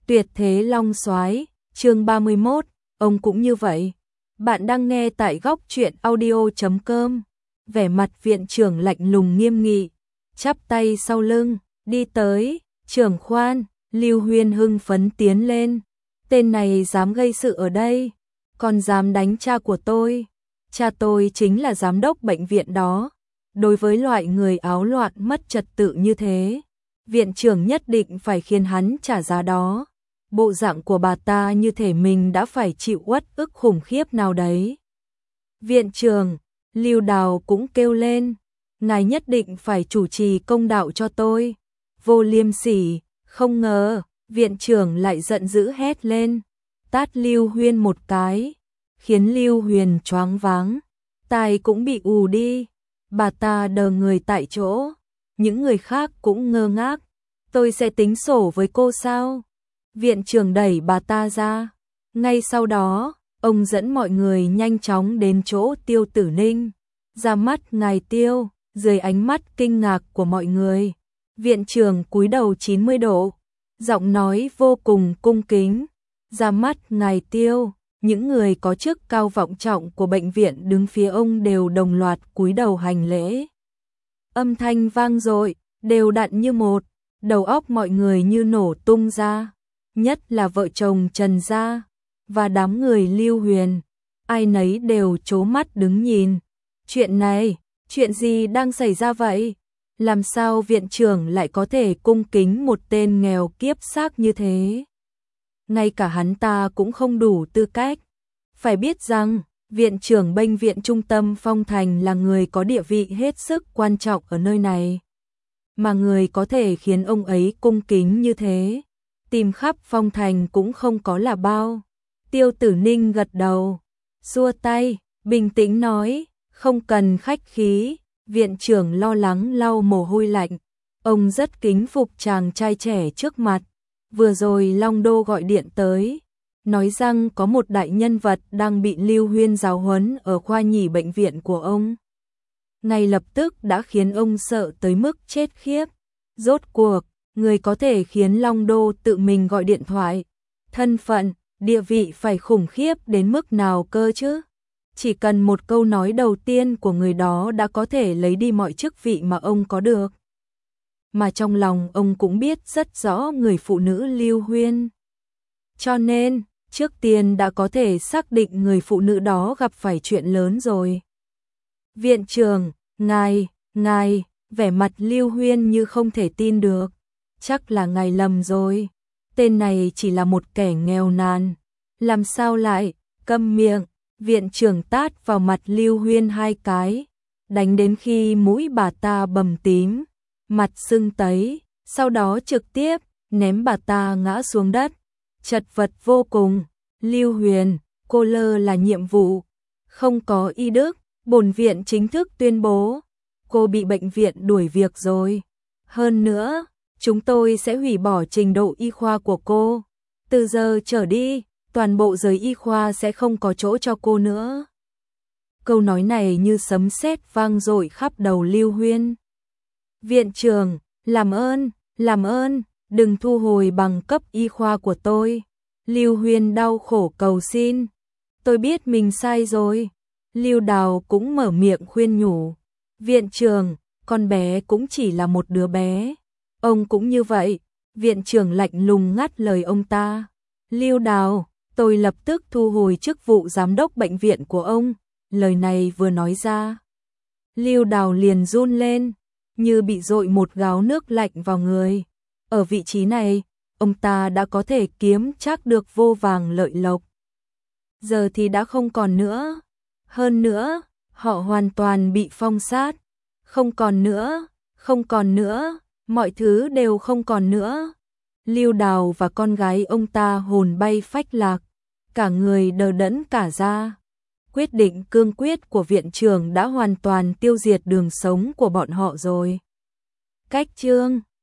Tuyệt thế long soái, chương 31, ông cũng như vậy. Bạn đang nghe tại góc truyện audio.com. Vẻ mặt viện trưởng lạnh lùng nghiêm nghị, chắp tay sau lưng, đi tới, trưởng khoan. Lưu Huyên hưng phấn tiến lên. Tên này dám gây sự ở đây, còn dám đánh cha của tôi. Cha tôi chính là giám đốc bệnh viện đó. Đối với loại người áo loạn mất trật tự như thế, viện trưởng nhất định phải khiến hắn trả giá đó. Bộ dạng của bà ta như thể mình đã phải chịu uất ức khủng khiếp nào đấy. Viện trưởng, Lưu Đào cũng kêu lên, ngài nhất định phải chủ trì công đạo cho tôi. Vô liêm sỉ, không ngờ, viện trưởng lại giận dữ hét lên, tát Lưu Huyên một cái, khiến Lưu Huyền choáng váng, tai cũng bị ù đi. Bà ta đờ người tại chỗ, những người khác cũng ngơ ngác. Tôi sẽ tính sổ với cô sao? Viện trưởng đẩy bà ta ra. Ngay sau đó, ông dẫn mọi người nhanh chóng đến chỗ Tiêu Tử Ninh. Ra mắt ngài Tiêu, dưới ánh mắt kinh ngạc của mọi người. Viện trưởng cúi đầu 90 độ, giọng nói vô cùng cung kính. Ra mắt ngài Tiêu, những người có chức cao vọng trọng của bệnh viện đứng phía ông đều đồng loạt cúi đầu hành lễ. Âm thanh vang dội, đều đặn như một, đầu óc mọi người như nổ tung ra. Nhất là vợ chồng Trần Gia và đám người Lưu Huyền, ai nấy đều trố mắt đứng nhìn. Chuyện này, chuyện gì đang xảy ra vậy? Làm sao viện trưởng lại có thể cung kính một tên nghèo kiếp xác như thế? Ngay cả hắn ta cũng không đủ tư cách. Phải biết rằng, viện trưởng bệnh viện trung tâm Phong Thành là người có địa vị hết sức quan trọng ở nơi này. Mà người có thể khiến ông ấy cung kính như thế, tìm khắp Phong Thành cũng không có là bao. Tiêu Tử Ninh gật đầu, xua tay, bình tĩnh nói, không cần khách khí. Viện trưởng lo lắng lau mồ hôi lạnh, ông rất kính phục chàng trai trẻ trước mặt. Vừa rồi Long Đô gọi điện tới, nói rằng có một đại nhân vật đang bị Lưu Huyên giáo huấn ở khoa nhì bệnh viện của ông. Ngay lập tức đã khiến ông sợ tới mức chết khiếp. Rốt cuộc, người có thể khiến Long Đô tự mình gọi điện thoại, thân phận, địa vị phải khủng khiếp đến mức nào cơ chứ? Chỉ cần một câu nói đầu tiên của người đó đã có thể lấy đi mọi chức vị mà ông có được. Mà trong lòng ông cũng biết rất rõ người phụ nữ Lưu Huyên. Cho nên, trước tiên đã có thể xác định người phụ nữ đó gặp phải chuyện lớn rồi. Viện trưởng, ngài, vẻ mặt Lưu Huyên như không thể tin được. Chắc là ngài lầm rồi. Tên này chỉ là một kẻ nghèo nàn. Làm sao lại, câm miệng. Viện trưởng tát vào mặt Lưu Huyên 2 cái, đánh đến khi mũi bà ta bầm tím, mặt sưng tấy, sau đó trực tiếp ném bà ta ngã xuống đất, chật vật vô cùng. Lưu Huyền, cô lơ là nhiệm vụ, không có y đức. Bổn viện chính thức tuyên bố, cô bị bệnh viện đuổi việc rồi. Hơn nữa, chúng tôi sẽ hủy bỏ trình độ y khoa của cô. Từ giờ trở đi, toàn bộ giới y khoa sẽ không có chỗ cho cô nữa. Câu nói này như sấm sét vang dội khắp đầu Lưu Huyên. Viện trưởng, làm ơn, đừng thu hồi bằng cấp y khoa của tôi. Lưu Huyên đau khổ cầu xin. Tôi biết mình sai rồi. Lưu Đào cũng mở miệng khuyên nhủ. Viện trưởng, con bé cũng chỉ là một đứa bé. Ông cũng như vậy. Viện trưởng lạnh lùng ngắt lời ông ta. Lưu Đào, tôi lập tức thu hồi chức vụ giám đốc bệnh viện của ông. Lời này vừa nói ra, Lưu Đào liền run lên, như bị dội một gáo nước lạnh vào người. Ở vị trí này, ông ta đã có thể kiếm chắc được vô vàng lợi lộc. Giờ thì đã không còn nữa. Hơn nữa, họ hoàn toàn bị phong sát. Không còn nữa, mọi thứ đều không còn nữa. Lưu Đào và con gái ông ta hồn bay phách lạc, cả người đờ đẫn cả ra. Quyết định cương quyết của viện trưởng đã hoàn toàn tiêu diệt đường sống của bọn họ rồi. Cách chương